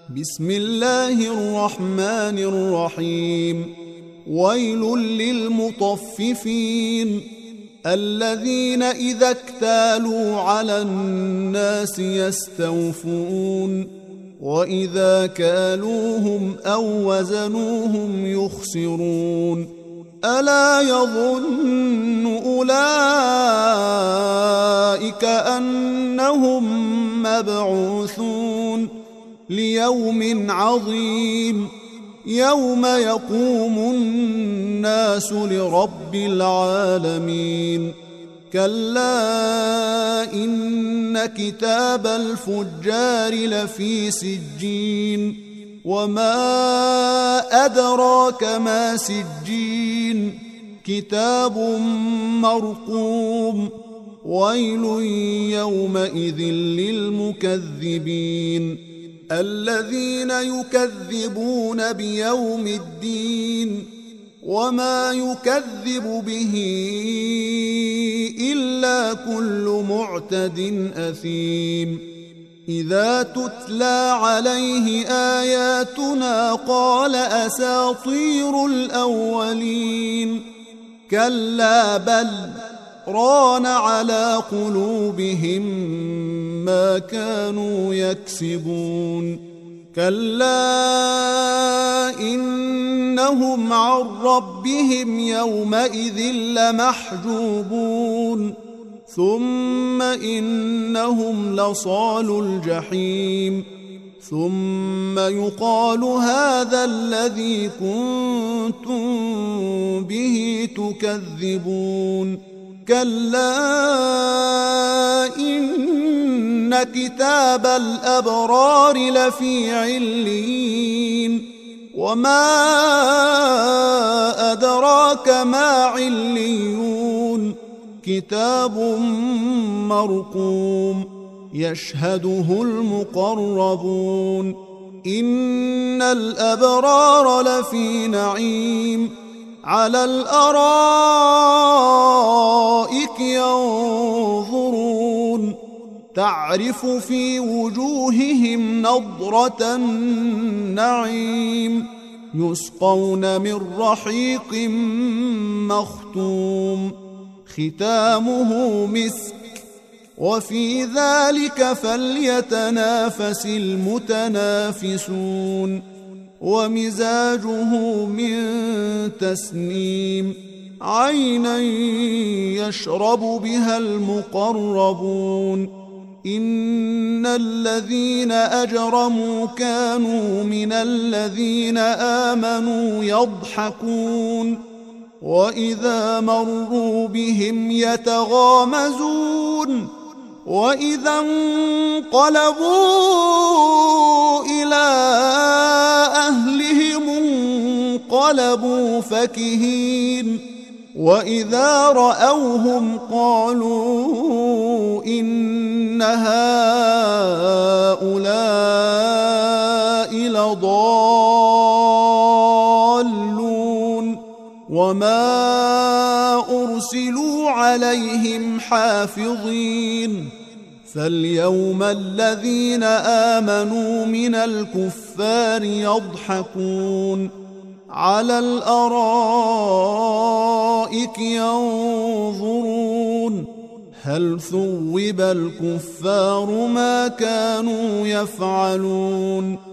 بسم الله الرحمن الرحيم. ويل للمطففين الذين إذا اكتالوا على الناس يستوفون وإذا كالوهم أو وزنوهم يخسرون. ألا يظن أولئك أنهم مبعوثون ليوم عظيم يوم يقوم الناس لرب العالمين. كلا إن كتاب الفجار لفي سجين وما أدراك ما سجين كتاب مرقوم. ويل يومئذ للمكذبين الذين يكذبون بيوم الدين وما يكذب به إلا كل معتد أثيم. إذا تتلى عليه آياتنا قال أساطير الأولين. كلا بل ران على قلوبهم ما كانوا يكسبون. كلا إنهم عن ربهم يومئذ لمحجوبون ثم إنهم لصالوا الجحيم ثم يقال هذا الذي كنتم به تكذبون. كلا إن كتاب الأبرار لفي عليين وما أدراك ما عليون كتاب مرقوم يشهده المقربون. إن الأبرار لفي نعيم على الأرائك ينظرون تعرف في وجوههم نضرة النعيم يسقون من رحيق مختوم ختامه مسك وفي ذلك فليتنافس المتنافسون. ومزاجه من تسنيم عينا يشرب بها المقربون. إن الذين أجرموا كانوا من الذين آمنوا يضحكون وإذا مروا بهم يتغامزون وإذا انقلبوا إلى أهلهم انقلبوا فكهين وإذا رأوهم قالوا إن هؤلاء لضالون وما أرسلوا عليهم حافظين. فاليوم الذين آمنوا من الكفار يضحكون على الأرائك ينظرون هل ثوب الكفار ما كانوا يفعلون.